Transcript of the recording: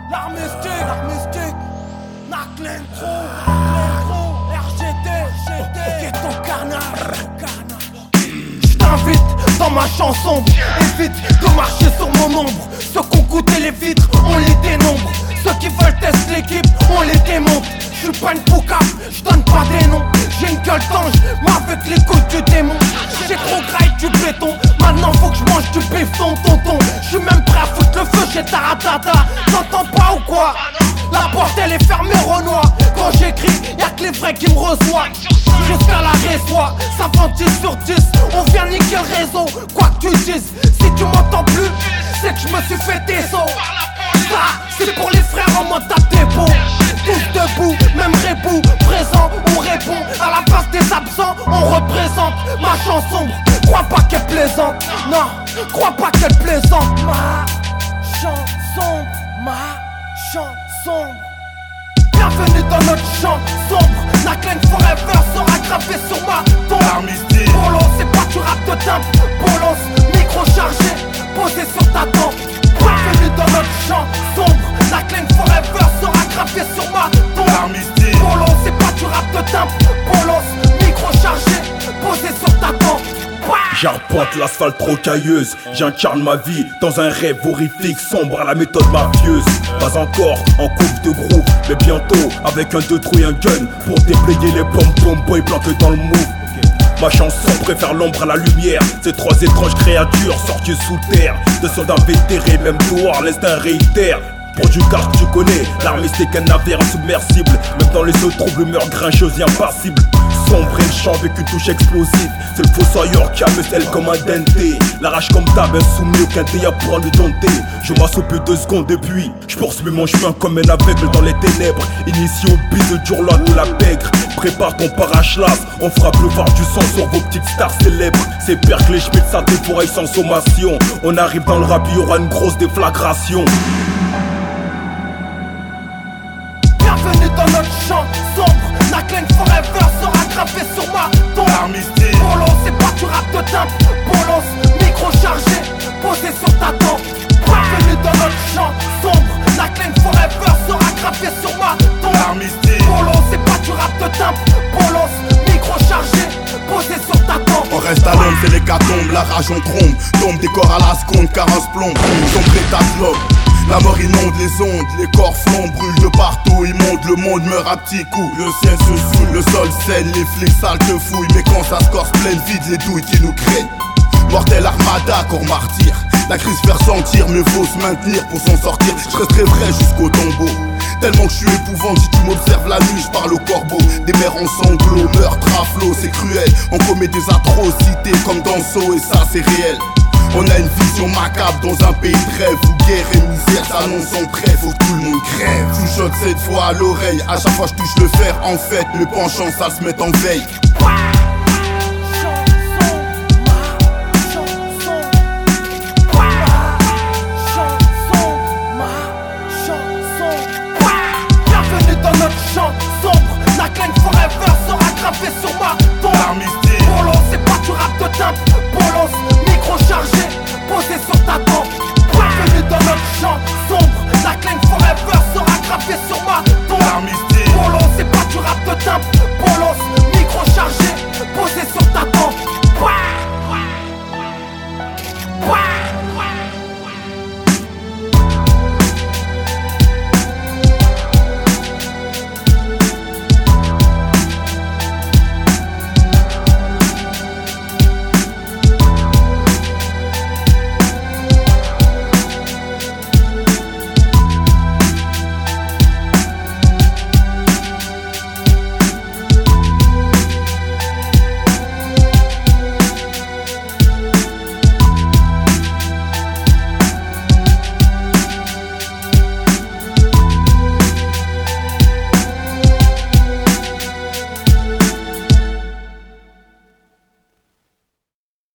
L'arme mystique, Naklen RGD, Ghetto Carnage. Je t'invite dans ma chanson, évite de marcher sur mon ombre. Ceux qui ont goûté les vitres, on les dénombre. Ceux qui veulent tester l'équipe, on les démonte. Je suis pas une poucave, je donne pas des noms. J'ai une gueule d'ange, mais avec les coups du démon. J'ai trop graille du béton, maintenant faut que je mange du béton, tonton. Je suis même prêt à foutre le feu chez Taratata. T'entends pas ou quoi? La porte elle est fermée Renoir. Quand j'écris, y'a que les vrais qui me reçoivent. Jusqu'à la résoie, ça vend 10 sur 10. On vient niquer le réseau, quoi que tu dises. Si tu m'entends plus, c'est que je me suis fait des os. Ça, c'est pour les frères en mode tape des beaux. Tous debout, même rebou, présent, on répond. À la place des absents, on représente ma chanson. Crois pas qu'elle plaisante, non, crois pas qu'elle plaisante. Ma chanson, bienvenue dans notre champ sombre. Naklen Forever sera gravé sur ma tombe. Bolos, c'est pas du rap de timbre. Bolos, micro chargé, posé sur ta tempe. Bienvenue dans notre champ sombre. Naklen Forever sera gravé sur ma tombe. Bolos, c'est pas du rap de timbre. Bolos, micro chargé, posé sur ta tempe. J'arpente l'asphalte rocailleuse, j'incarne ma vie dans un rêve horrifique, sombre à la méthode mafieuse. Pas encore en coupe de groupe, mais bientôt avec un 2-3 et un gun pour déblayer les pom-pom boys planqués dans le move. Ma chanson préfère l'ombre à la lumière. Ces trois étranges créatures sorties sous terre, de soldats vétérés, même gloire, l'instinct réitère. Pour du car tu connais, l'arme mystique un navire insubmersible. Même dans les eaux troubles, meurt grincheuse et impassible. Sombre et le chant avec une touche explosive. C'est le fossoyeur qui amène comme un denté. L'arrache comme d'hab, insoumis aucun délire pour le dompter. Je m'assoupe 2 secondes et puis je poursuis mon chemin comme un aveugle dans les ténèbres. Initié au bise du roi de la pègre. Prépare ton parachlas, on fera pleuvoir du sang sur vos petites stars célèbres. C'est Berkeley, Schmitt, ça défouraille sans sommation. On arrive dans le rap, il y aura une grosse déflagration. Bienvenue dans notre champ sombre. Naklen Forever sera gravé sur ma tombe. Bolos, c'est pas du rap de timbre. Bolos, micro chargé, posé sur ta tempe. Bienvenue dans notre champ sombre. Naklen Forever sera gravé sur ma tombe. Bolos, c'est pas du rap de timbre. Bolos, micro chargé, posé sur ta tempe. On reste à l'homme, c'est l'hécatombe, la rage on trombe. Tombe des corps à la seconde, car un plomb. Sombre ta globe. La mort inonde les ondes, les corps flambent, brûlent de partout, immonde, le monde meurt à petits coups. Le ciel se saoule, le sol saigne, les flics sales te fouillent. Mais quand ça se corse pleine vide, les douilles qui nous craignent. Mortel armada, corps martyr. La crise faire sentir, mieux vaut se maintenir pour s'en sortir. Je resterai vrai jusqu'au tombeau. Tellement que je suis épouvante, si tu m'observes la nuit, je parle au corbeau. Des mères en sanglots, meurtres à flot, c'est cruel. On commet des atrocités comme dans Saw et ça c'est réel. On a une vision macabre dans un pays de rêve où guerre et misère s'annoncent en trêve, faut que tout le monde crève. Chuchote cette fois à l'oreille, à chaque fois je touche le fer en fait, mes penchants ça se met en veille.